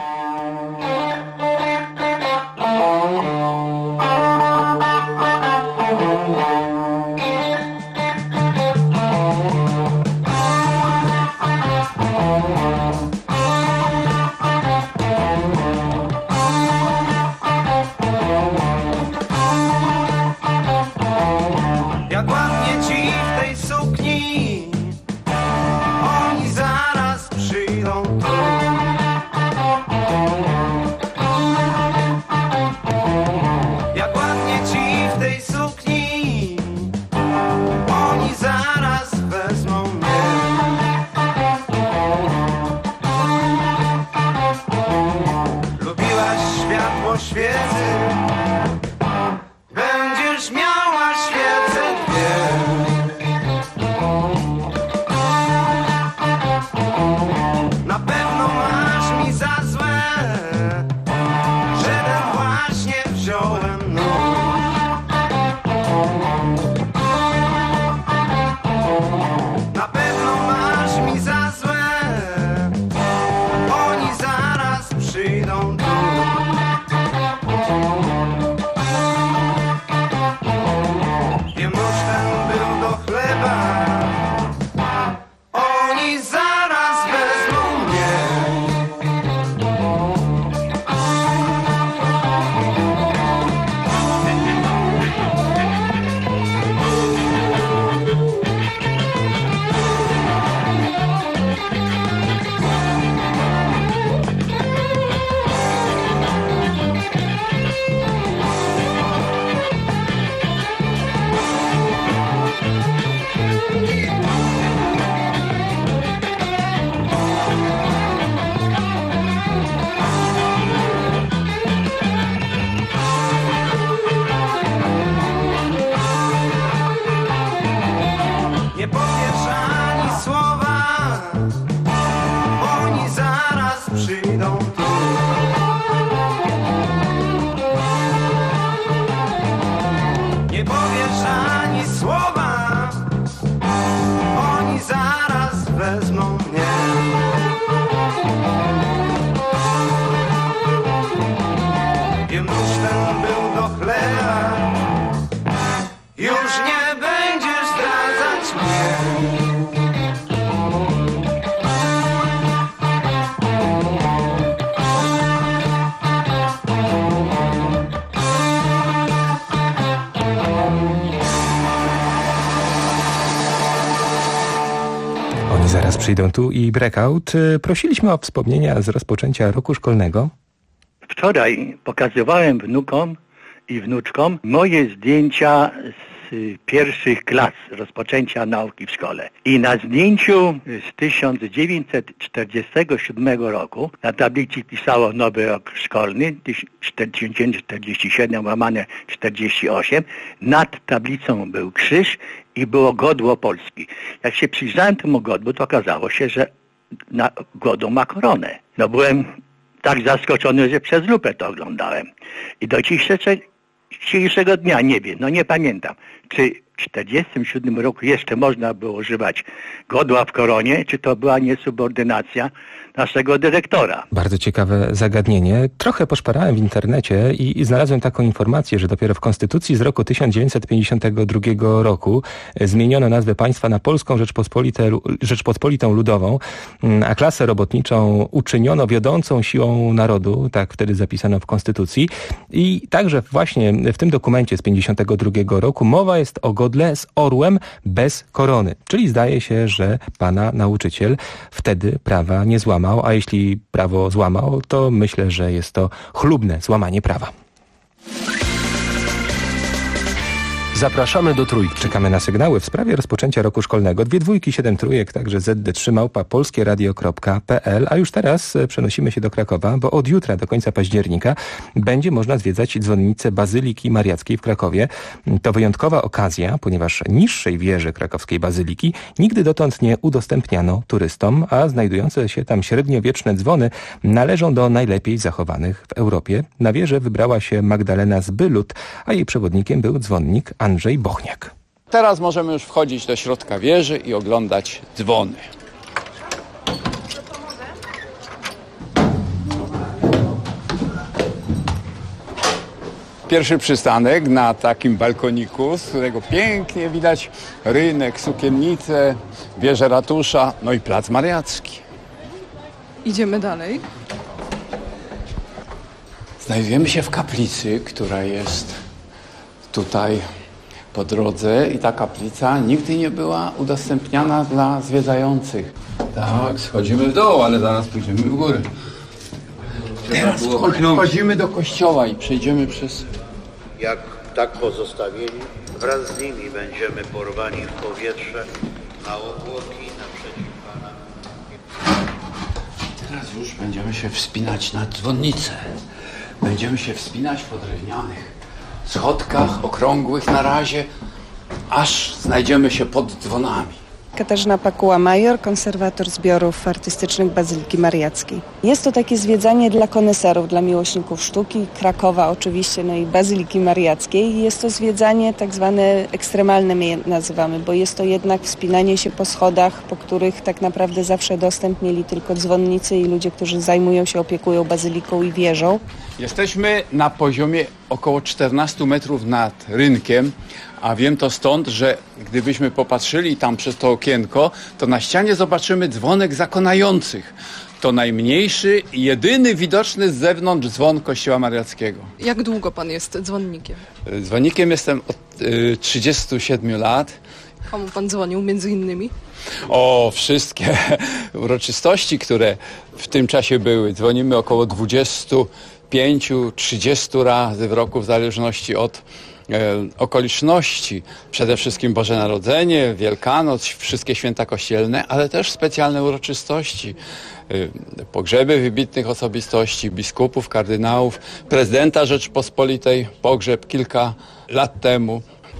Jak ładnie ci w tej sukni, oni zaraz przyjdą tu. Jak ładnie ci w tej sukni, oni zaraz wezmą mnie. Lubiłaś światło świecy, będziesz miała świecę dwie. Na pewno masz mi za złe, że ten właśnie wziąłem nóż. Na pewno masz mi za złe, oni zaraz przyjdą tu. przyjdą tu. Nie powiesz ani słowa, oni zaraz wezmą mnie. Wiem, nóż ten był do chleba, już nie będziesz zdradzać mnie. Oni zaraz przyjdą tu i Breakout. Prosiliśmy o wspomnienia z rozpoczęcia roku szkolnego. Wczoraj pokazywałem wnukom i wnuczkom moje zdjęcia z pierwszych klas rozpoczęcia nauki w szkole. I na zdjęciu z 1947 roku na tablicy pisało nowy rok szkolny 1947/48. Nad tablicą był krzyż i było godło Polski. Jak się przyjrzałem temu godłu, to okazało się, że godło ma koronę. No byłem tak zaskoczony, że przez lupę to oglądałem. I do dzisiejszego dnia nie wiem, nie pamiętam, czy w 1947 roku jeszcze można było używać godła w koronie, czy to była niesubordynacja naszego dyrektora. Bardzo ciekawe zagadnienie. Trochę poszperałem w internecie i znalazłem taką informację, że dopiero w Konstytucji z roku 1952 roku zmieniono nazwę państwa na Polską Rzeczpospolitą Ludową, a klasę robotniczą uczyniono wiodącą siłą narodu, tak wtedy zapisano w Konstytucji. I także właśnie w tym dokumencie z 1952 roku mowa jest o godle z orłem bez korony. Czyli zdaje się, że pana nauczyciel wtedy prawa nie złamał. A jeśli prawo złamał, to myślę, że jest to chlubne złamanie prawa. Zapraszamy do Trójki. Czekamy na sygnały w sprawie rozpoczęcia roku szkolnego. 2 dwójki, 7 trójek, także zd3@polskieradio.pl. A już teraz przenosimy się do Krakowa, bo od jutra do końca października będzie można zwiedzać dzwonnicę Bazyliki Mariackiej w Krakowie. To wyjątkowa okazja, ponieważ niższej wieży krakowskiej bazyliki nigdy dotąd nie udostępniano turystom, a znajdujące się tam średniowieczne dzwony należą do najlepiej zachowanych w Europie. Na wieżę wybrała się Magdalena Zbylut, a jej przewodnikiem był dzwonnik Andrzej Bochniak. Teraz możemy już wchodzić do środka wieży i oglądać dzwony. Pierwszy przystanek na takim balkoniku, z którego pięknie widać rynek, sukiennicę, wieżę ratusza, no i plac Mariacki. Idziemy dalej. Znajdujemy się w kaplicy, która jest tutaj po drodze i ta kaplica nigdy nie była udostępniana dla zwiedzających. Tak, schodzimy w dół, ale zaraz pójdziemy w górę. Teraz wchodzimy do kościoła i przejdziemy przez... Jak tak pozostawieni, wraz z nimi będziemy porwani w powietrze na obłoki naprzeciw Pana. Teraz już będziemy się wspinać na dzwonnicę. Będziemy się wspinać po drewnianych schodkach, okrągłych na razie, aż znajdziemy się pod dzwonami. Katarzyna Pakuła-Major, konserwator zbiorów artystycznych Bazyliki Mariackiej. Jest to takie zwiedzanie dla koneserów, dla miłośników sztuki, Krakowa oczywiście, no i Bazyliki Mariackiej. Jest to zwiedzanie tak zwane ekstremalne, my je nazywamy, bo jest to jednak wspinanie się po schodach, po których tak naprawdę zawsze dostęp mieli tylko dzwonnicy i ludzie, którzy zajmują się, opiekują bazyliką i wieżą. Jesteśmy na poziomie około 14 metrów nad rynkiem, a wiem to stąd, że gdybyśmy popatrzyli tam przez to okienko, to na ścianie zobaczymy dzwonek zakonających. To najmniejszy i jedyny widoczny z zewnątrz dzwon Kościoła Mariackiego. Jak długo pan jest dzwonnikiem? Dzwonnikiem jestem od 37 lat. Komu pan dzwonił między innymi? O, wszystkie uroczystości, które w tym czasie były. Dzwonimy około 25-30 razy w roku w zależności od okoliczności. Przede wszystkim Boże Narodzenie, Wielkanoc, wszystkie święta kościelne, ale też specjalne uroczystości. Pogrzeby wybitnych osobistości, biskupów, kardynałów, prezydenta Rzeczypospolitej, pogrzeb kilka lat temu.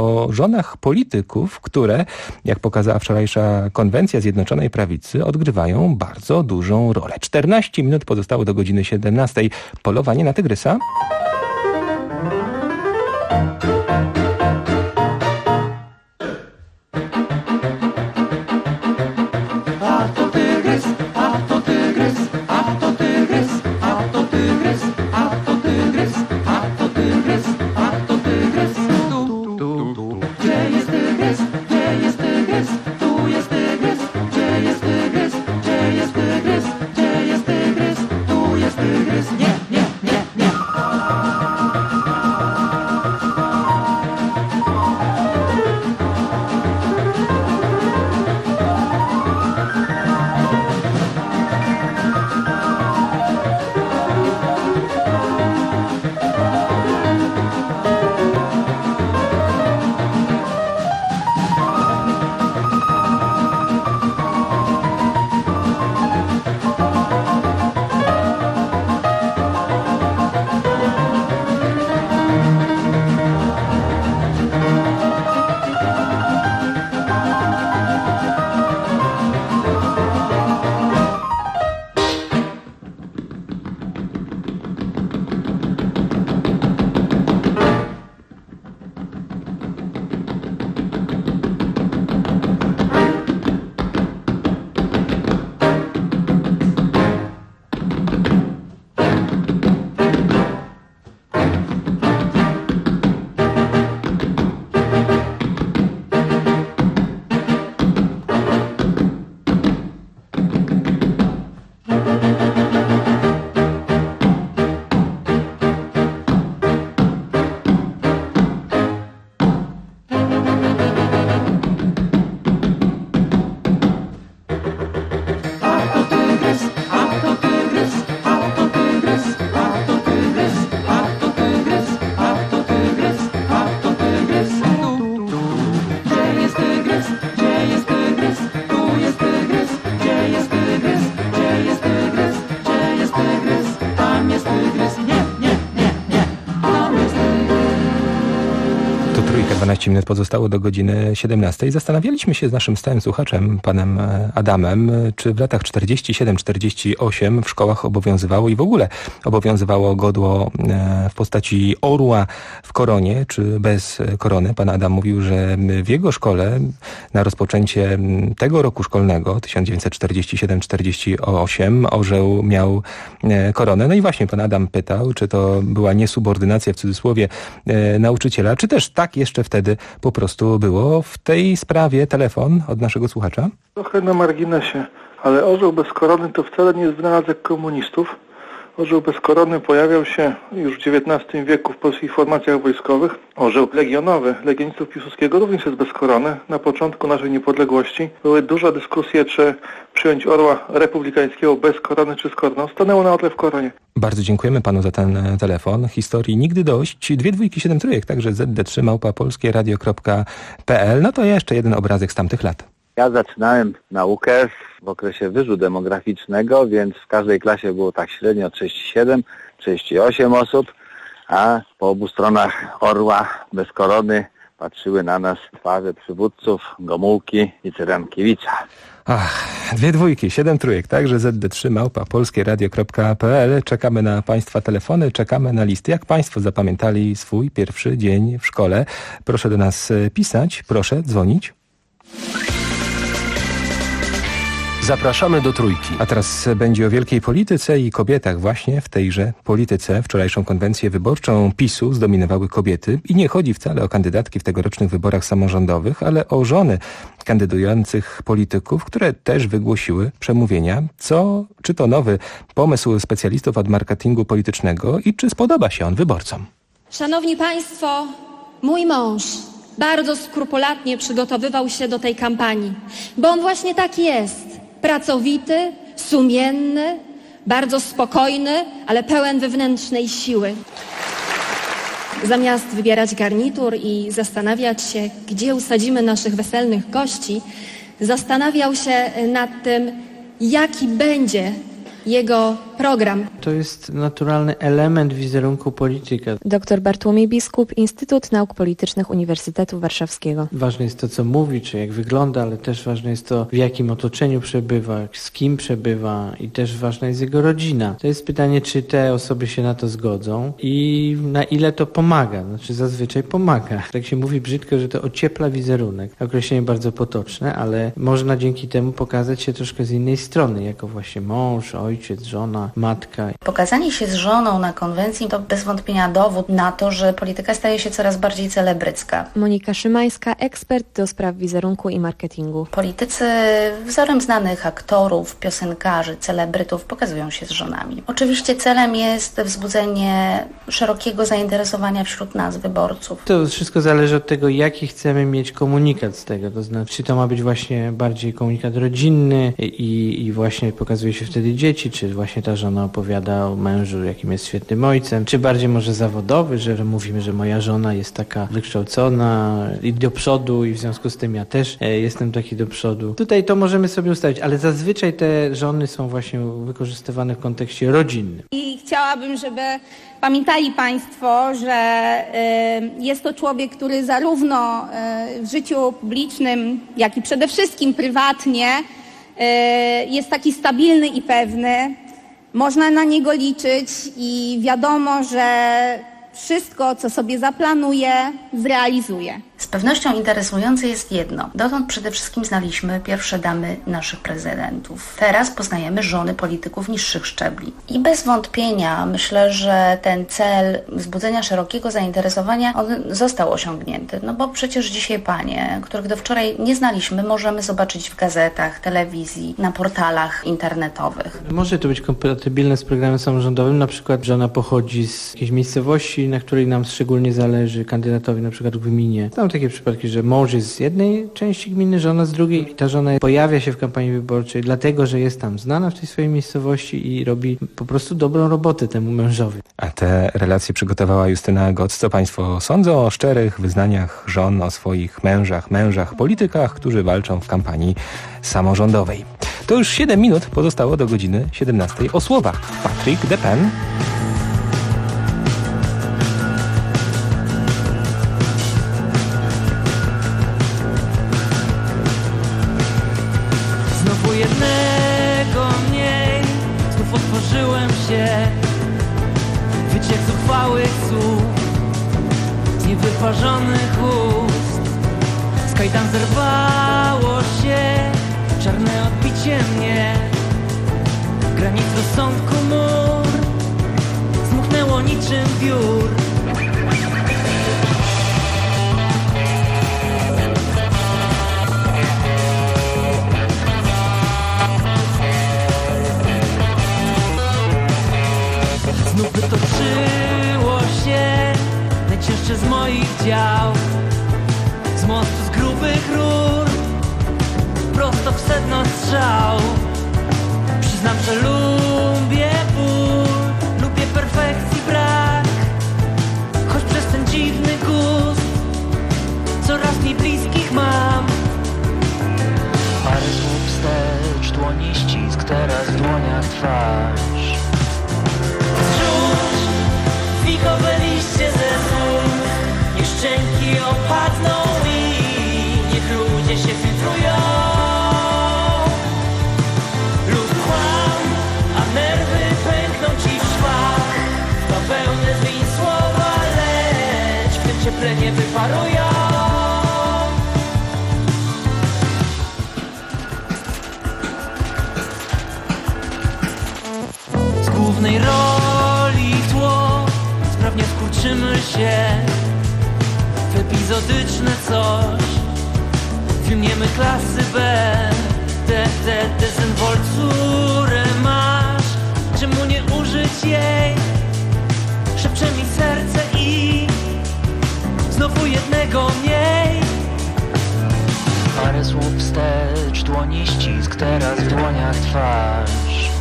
o żonach polityków, które, jak pokazała wczorajsza konwencja Zjednoczonej Prawicy, odgrywają bardzo dużą rolę. 14 minut pozostało do godziny 17. Polowanie na tygrysa. A to tygrys, a to tygrys, a to tygrys, a to tygrys, a to tygrys, a to tygrys, a to tygrys. Tu. Gdzie jest tygrys? Gdzie jest tygrys? Tu jest tygrys. Gdzie jest tygrys? Gdzie jest tygrys? Gdzie jest tygrys? Tu jest tygrys. Nie. Tu Trójka, 12 minut pozostało do godziny 17. Zastanawialiśmy się z naszym stałym słuchaczem, panem Adamem, czy w latach 47-48 w szkołach obowiązywało i w ogóle obowiązywało godło w postaci orła w koronie, czy bez korony. Pan Adam mówił, że w jego szkole na rozpoczęcie tego roku szkolnego, 1947-48, orzeł miał koronę. No i właśnie pan Adam pytał, czy to była niesubordynacja w cudzysłowie nauczyciela, czy też tak jeszcze wtedy po prostu było. W tej sprawie telefon od naszego słuchacza. Trochę na marginesie, ale orzeł bez korony to wcale nie jest wynalazek komunistów. Orzeł bez korony pojawiał się już w XIX wieku w polskich formacjach wojskowych. Orzeł legionowy legionistów Piłsudskiego również jest bez korony. Na początku naszej niepodległości były duże dyskusje, czy przyjąć orła republikańskiego bez korony czy z koroną. Stanęło na tle w koronie. Bardzo dziękujemy panu za ten telefon. Historii nigdy dość. 2 dwójki, 7 trójek, także zd3@polskieradio.pl. No to jeszcze jeden obrazek z tamtych lat. Ja zaczynałem naukę w okresie wyżu demograficznego, więc w każdej klasie było tak średnio 37, 38 osób, a po obu stronach orła bez korony patrzyły na nas twarze przywódców Gomułki i Cyrankiewicza. 2 dwójki, 7 trójek, także zd3@polskieradio.pl. Czekamy na państwa telefony, czekamy na listy. Jak państwo zapamiętali swój pierwszy dzień w szkole? Proszę do nas pisać, proszę dzwonić. Zapraszamy do Trójki. A teraz będzie o wielkiej polityce i kobietach. Właśnie w tejże polityce wczorajszą konwencję wyborczą PiS-u zdominowały kobiety. I nie chodzi wcale o kandydatki w tegorocznych wyborach samorządowych, ale o żony kandydujących polityków, które też wygłosiły przemówienia. Czy to nowy pomysł specjalistów od marketingu politycznego i czy spodoba się on wyborcom? Szanowni Państwo, mój mąż bardzo skrupulatnie przygotowywał się do tej kampanii, bo on właśnie taki jest. Pracowity, sumienny, bardzo spokojny, ale pełen wewnętrznej siły. Zamiast wybierać garnitur i zastanawiać się, gdzie usadzimy naszych weselnych gości, zastanawiał się nad tym, jaki będzie jego program. To jest naturalny element wizerunku polityka. Dr Bartłomiej Biskup, Instytut Nauk Politycznych Uniwersytetu Warszawskiego. Ważne jest to, co mówi, czy jak wygląda, ale też ważne jest to, w jakim otoczeniu przebywa, z kim przebywa i też ważna jest jego rodzina. To jest pytanie, czy te osoby się na to zgodzą i na ile to pomaga. Znaczy zazwyczaj pomaga. Tak się mówi brzydko, że to ociepla wizerunek. Określenie bardzo potoczne, ale można dzięki temu pokazać się troszkę z innej strony, jako właśnie mąż, ojciec, żona, matka. Pokazanie się z żoną na konwencji to bez wątpienia dowód na to, że polityka staje się coraz bardziej celebrycka. Monika Szymańska, ekspert do spraw wizerunku i marketingu. Politycy wzorem znanych aktorów, piosenkarzy, celebrytów pokazują się z żonami. Oczywiście celem jest wzbudzenie szerokiego zainteresowania wśród nas, wyborców. To wszystko zależy od tego, jaki chcemy mieć komunikat z tego. To znaczy, czy to ma być właśnie bardziej komunikat rodzinny i właśnie pokazuje się wtedy dzieci, czy właśnie ta żona opowiada o mężu, jakim jest świetnym ojcem, czy bardziej może zawodowy, że mówimy, że moja żona jest taka wykształcona i do przodu i w związku z tym ja też jestem taki do przodu. Tutaj to możemy sobie ustalić, ale zazwyczaj te żony są właśnie wykorzystywane w kontekście rodzinnym. I chciałabym, żeby pamiętali Państwo, że jest to człowiek, który zarówno w życiu publicznym, jak i przede wszystkim prywatnie jest taki stabilny i pewny. Można na niego liczyć i wiadomo, że wszystko, co sobie zaplanuje, zrealizuje. Z pewnością interesujące jest jedno. Dotąd przede wszystkim znaliśmy pierwsze damy naszych prezydentów. Teraz poznajemy żony polityków niższych szczebli. I bez wątpienia myślę, że ten cel wzbudzenia szerokiego zainteresowania on został osiągnięty. No bo przecież dzisiaj panie, których do wczoraj nie znaliśmy, możemy zobaczyć w gazetach, telewizji, na portalach internetowych. Może to być kompatybilne z programem samorządowym, na przykład żona pochodzi z jakiejś miejscowości, na której nam szczególnie zależy, kandydatowi na przykład w gminie. Tam takie przypadki, że mąż jest z jednej części gminy, żona z drugiej i ta żona pojawia się w kampanii wyborczej dlatego, że jest tam znana w tej swojej miejscowości i robi po prostu dobrą robotę temu mężowi. A te relacje przygotowała Justyna Goc. Co Państwo sądzą o szczerych wyznaniach żon, o swoich mężach, politykach, którzy walczą w kampanii samorządowej? To już 7 minut pozostało do godziny 17. O słowach Patrick Depen. Jednego mniej, znów otworzyłem się, wyciek zuchwałych słów, z niewyparzonych ust. Z kajdan zerwało się, czarne odbicie mnie, granic rozsądku mur, zmuchnęło niczym wiór. Znów wytoczyło się najcięższe z moich dział, z mostu z grubych rur, prosto w sedno strzał. Przyznam, że lubię ból, lubię perfekcji brak, choć przez ten dziwny gust coraz mniej bliskich mam. Parę słów wstecz, dłoni ścisk, teraz w dłoniach twarz. Fikowe liście ze słów, niech szczęki opadną i niech ludzie się filtrują. Lub kłam, a nerwy pękną ci w szwach. W bawełnę zmień słowa, lecz w tym cieple nie wyparują. Z głównej roli w tło sprawnie skurczymy się w epizodyczne coś. Filmiemy klasy B, dezynwolturę masz. Czemu nie użyć jej? Szepcze mi serce i znowu jednego mniej. Parę słów wstecz, dłoni ścisk, teraz w dłoniach twarz.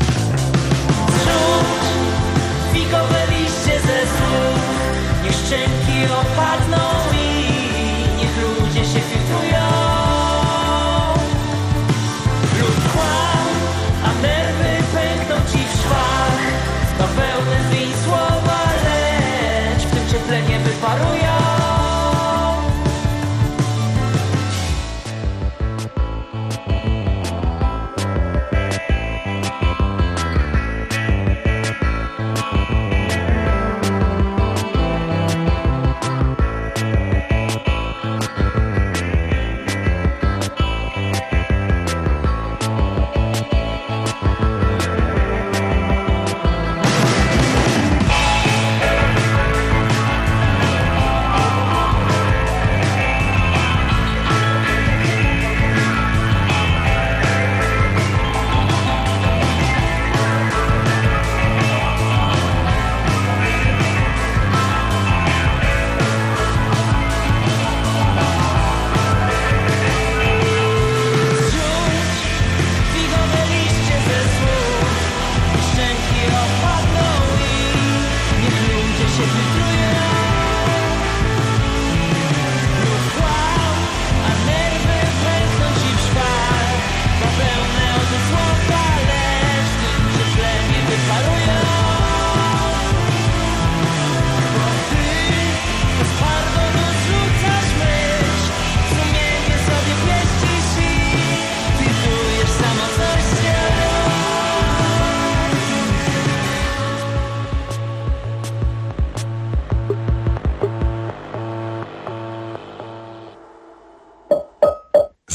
Zrzuć fikowe liście ze słów, niech szczęki opadną i niech ludzie się filtrują. Lub kłam, a nerwy pękną ci w szwach.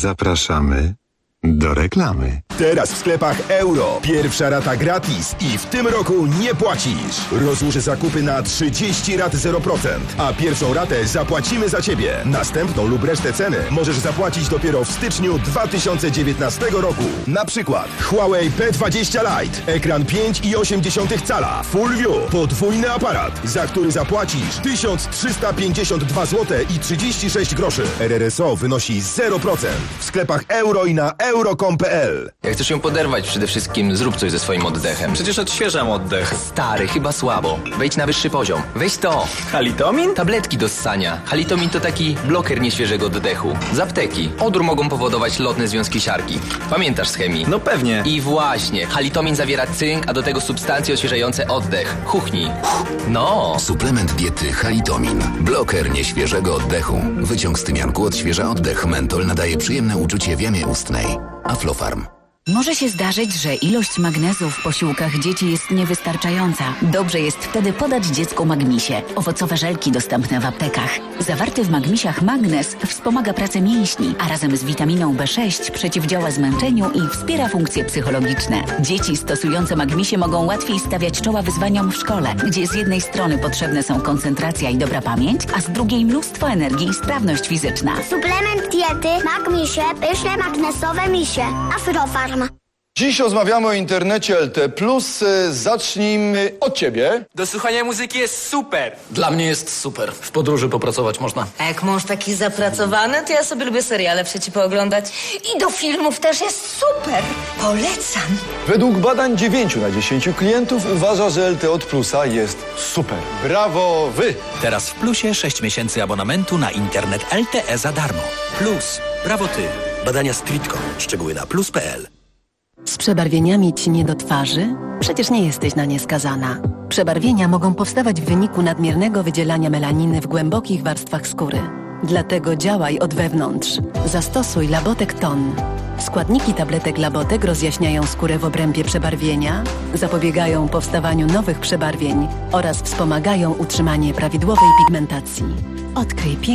Zapraszamy do reklamy. Teraz w sklepach Euro. Pierwsza rata gratis i w tym roku nie płacisz. Rozłóż zakupy na 30 rat 0%, a pierwszą ratę zapłacimy za Ciebie. Następną lub resztę ceny możesz zapłacić dopiero w styczniu 2019 roku. Na przykład Huawei P20 Lite, ekran 5,8 cala, Full View, podwójny aparat, za który zapłacisz 1352 zł i 36 groszy. RRSO wynosi 0%. W sklepach Euro i na euro.com.pl. Jak chcesz ją poderwać, przede wszystkim zrób coś ze swoim oddechem. Przecież odświeżam oddech. Stary, chyba słabo. Wejdź na wyższy poziom. Weź to. Halitomin? Tabletki do ssania. Halitomin to taki bloker nieświeżego oddechu. Z apteki. Odór mogą powodować lotne związki siarki. Pamiętasz z chemii? No pewnie. I właśnie. Halitomin zawiera cynk, a do tego substancje odświeżające oddech. Chuchnij. No. Suplement diety Halitomin. Bloker nieświeżego oddechu. Wyciąg z tymianku odświeża oddech. Mentol nadaje przyjemne uczucie w jamie ustnej. Aflofarm. Może się zdarzyć, że ilość magnezu w posiłkach dzieci jest niewystarczająca. Dobrze jest wtedy podać dziecku Magmisie. Owocowe żelki dostępne w aptekach. Zawarty w Magmisiach magnez wspomaga pracę mięśni, a razem z witaminą B6 przeciwdziała zmęczeniu i wspiera funkcje psychologiczne. Dzieci stosujące Magmisie mogą łatwiej stawiać czoła wyzwaniom w szkole, gdzie z jednej strony potrzebne są koncentracja i dobra pamięć, a z drugiej mnóstwo energii i sprawność fizyczna. Suplement diety Magmisie, pyszne magnesowe misie. Aflofarm. Dziś rozmawiamy o internecie LT+. Zacznijmy od ciebie. Do słuchania muzyki jest super. Dla mnie jest super. W podróży popracować można. A jak mąż taki zapracowany, to ja sobie lubię seriale przecie pooglądać. I do filmów też jest super. Polecam. Według badań 9 na 10 klientów uważa, że LT od Plusa jest super. Brawo wy! Teraz w Plusie 6 miesięcy abonamentu na internet LTE za darmo. Plus. Brawo ty. Badania Streetcom. Szczegóły na plus.pl. Z przebarwieniami ci nie do twarzy? Przecież nie jesteś na nie skazana. Przebarwienia mogą powstawać w wyniku nadmiernego wydzielania melaniny w głębokich warstwach skóry. Dlatego działaj od wewnątrz. Zastosuj Labotek Ton. Składniki tabletek Labotek rozjaśniają skórę w obrębie przebarwienia, zapobiegają powstawaniu nowych przebarwień oraz wspomagają utrzymanie prawidłowej pigmentacji. Odkryj piękno